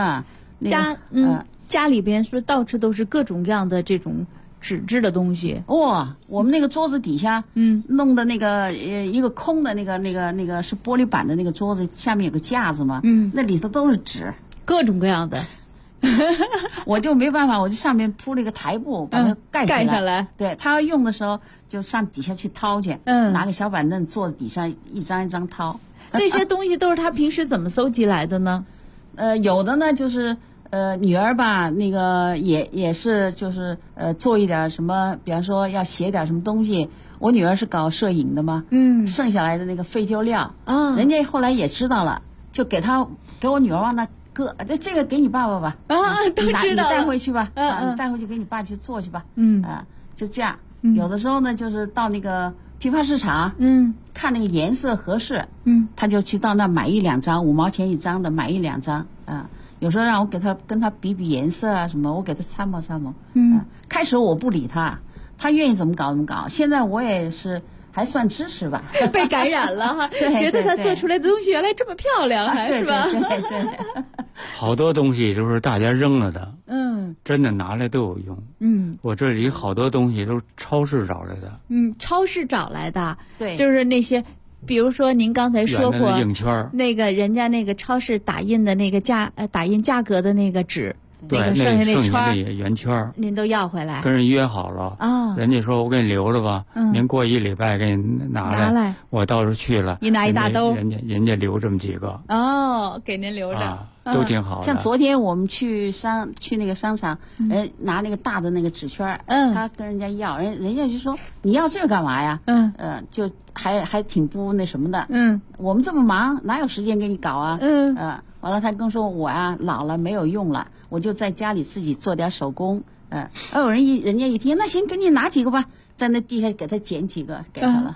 家里边是不是到处都是各种各样的这种纸质的东西？ 我们那个桌子底下，弄的那个一个空的那个是玻璃板的那个桌子，下面有个架子嘛，那里头都是纸， 各种各样的。 我就没办法，我就上面铺了一个台布，把它盖上来。 对，他要用的时候就上底下去掏去，拿个小板凳坐底下一张一张掏。 这些东西都是他平时怎么搜集来的呢？ 有的呢就是女儿吧，那个也是就是做一点什么，比方说要写点什么东西。我女儿是搞摄影的嘛，剩下来的那个废旧料人家后来也知道了，就给我女儿往那搁，这个给你爸爸吧， 都知道， 你带回去吧，你带回去给你爸去做去吧，就这样。有的时候呢，就是到那个批发市场，看那个颜色合适，他就去到那买1、2张，5毛钱一张的，买1、2张啊。有时候让我跟他比颜色啊什么，我给他参谋参谋。开始我不理他，他愿意怎么搞怎么搞。现在我也是还算支持吧， 被感染了哈，觉得他做出来的东西原来这么漂亮，还是吧？ 对。 好多东西都是大家扔了的，真的拿来都有用。我这里好多东西都是超市找来的。 超市找来的， 对， 就是那些。比如说，您刚才说过那个人家那个超市打印的那个打印价格的那个纸， 对， 那个剩下那圈儿圆圈， 您都要回来， 跟人约好了啊。人家说我给你留着吧，您过1礼拜给你拿来。我到时候去了， 你拿一大兜， 人家留这么几个给您留着。 都挺好的。 像昨天我们去那个商场，拿那个大的那个纸圈，他跟人家要，人家就说你要这干嘛呀？就还挺不那什么的。我们这么忙，哪有时间给你搞啊？完了他跟说我啊老了没有用了，我就在家里自己做点手工。人家一听，那行，给你拿几个吧，在那地下给他捡几个给他了。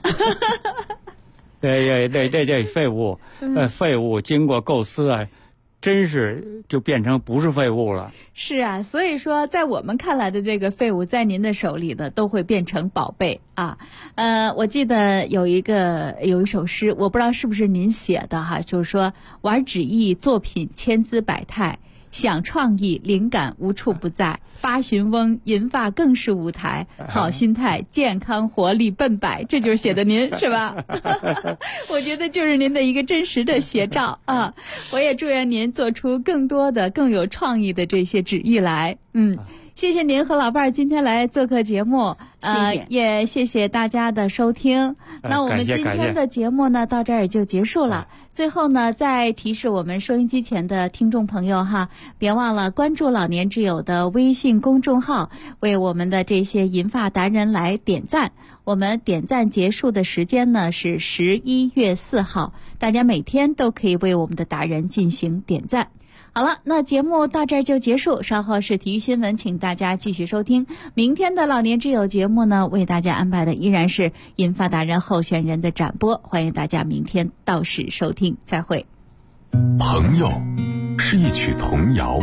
对，废物经过构思啊。真是就变成不是废物了。 是啊，所以说在我们看来的这个废物，在您的手里的都会变成宝贝啊。我记得有一首诗，我不知道是不是您写的哈，就是说玩纸艺作品千姿百态，想创意灵感无处不在，发寻翁银发更是舞台，好心态健康活力奔摆，这就是写的您是吧？我觉得就是您的一个真实的写照啊！我也祝愿您做出更多的更有创意的这些纸艺来。 谢谢您和老伴儿今天来做客节目，也谢谢大家的收听。那我们今天的节目呢，到这儿也就结束了。最后呢，再提示我们收音机前的听众朋友哈，别忘了关注老年之友的微信公众号，为我们的这些银发达人来点赞。我们点赞结束的时间呢是11月4号，大家每天都可以为我们的达人进行点赞。好了，那节目到这儿就结束，稍后是体育新闻，请大家继续收听。明天的老年之友节目呢，为大家安排的依然是银发达人候选人的展播，欢迎大家明天到时收听，再会。 朋友是一曲童谣，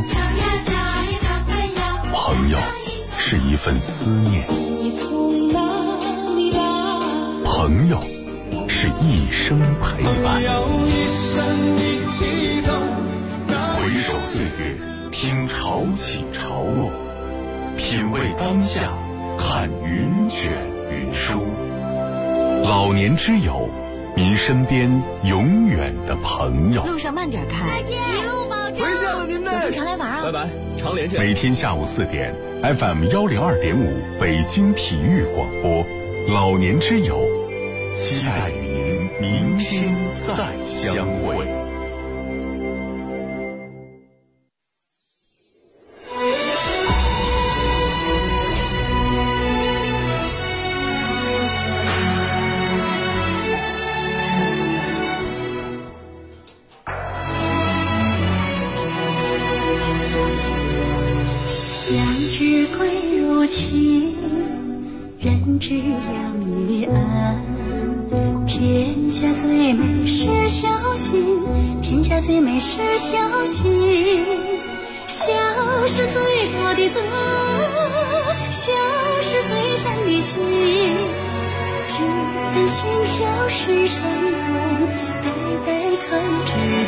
朋友是一份思念，朋友是一生陪伴。回首岁月，听潮起潮落，品味当下，看云卷云舒。老年之友，您身边永远的朋友。 路上慢点开， 再见，一路保重。 回见了您嘞， 有空常来玩啊！ 拜拜，常联系。 每天下午4点 ，FM 102.5北京体育广播，老年之友，期待与您明天再相会。 人之两于安，天下最美是孝心，天下最美是孝心，孝是最高的德，孝是最善的心，只愿行孝事成功，代代传至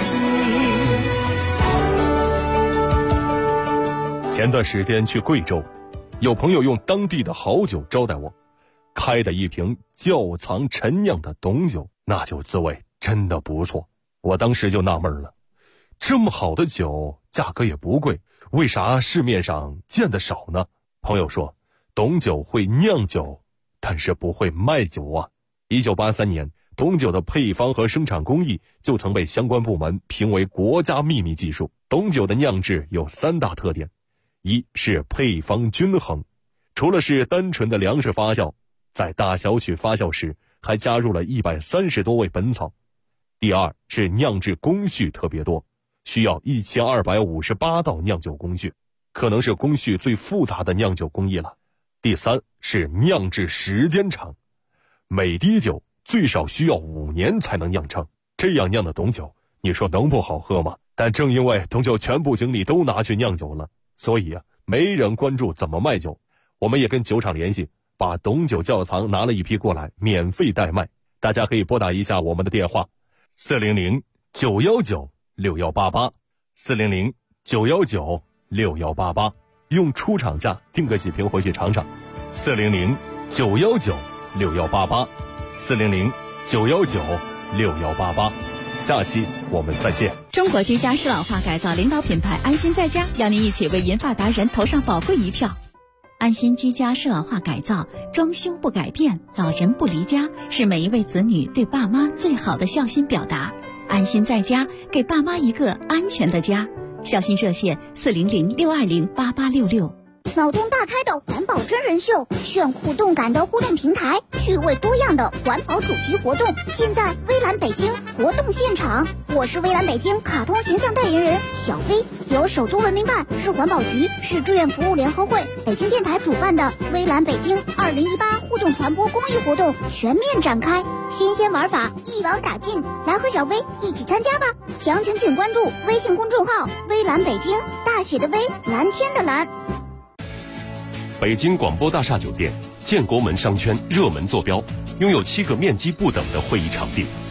今。 前段时间去贵州，有朋友用当地的好酒招待我，开的一瓶窖藏陈酿的董酒，那酒滋味真的不错。我当时就纳闷了，这么好的酒价格也不贵，为啥市面上见得少呢？朋友说，董酒会酿酒，但是不会卖酒啊。1983年，董酒的配方和生产工艺就曾被相关部门评为国家秘密技术。董酒的酿制有3大特点，一是配方均衡，除了是单纯的粮食发酵，在大小曲发酵时还加入了130多味本草。第二是酿制工序特别多，需要1258道酿酒工序，可能是工序最复杂的酿酒工艺了。第三是酿制时间长，每滴酒最少需要5年才能酿成，这样酿的董酒，你说能不好喝吗？但正因为董酒全部精力都拿去酿酒了，所以没人关注怎么卖酒。我们也跟酒厂联系，把董酒窖藏拿了一批过来，免费代卖。大家可以拨打一下我们的电话400-919-6188 400-919-6188，用出厂价订个几瓶回去尝尝。400-919-6188 400-919-6188。下期我们再见。 中国居家适老化改造领导品牌安心在家，邀您一起为银发达人投上宝贵一票。安心居家适老化改造，装修不改变，老人不离家，是每一位子女对爸妈最好的孝心表达。安心在家，给爸妈一个安全的家。孝心热线400-620-8866。 脑洞大开的环保真人秀，炫酷动感的互动平台，趣味多样的环保主题活动，尽在微蓝北京活动现场。我是微蓝北京卡通形象代言人小飞，由首都文明办、市环保局、市志愿服务联合会、北京电台主办的微蓝北京2018互动传播公益活动全面展开，新鲜玩法一网打尽，来和小飞一起参加吧！详情请关注微信公众号微蓝北京，大写的微，蓝天的蓝。 北京广播大厦酒店建国门商圈热门坐标，拥有7个面积不等的会议场地。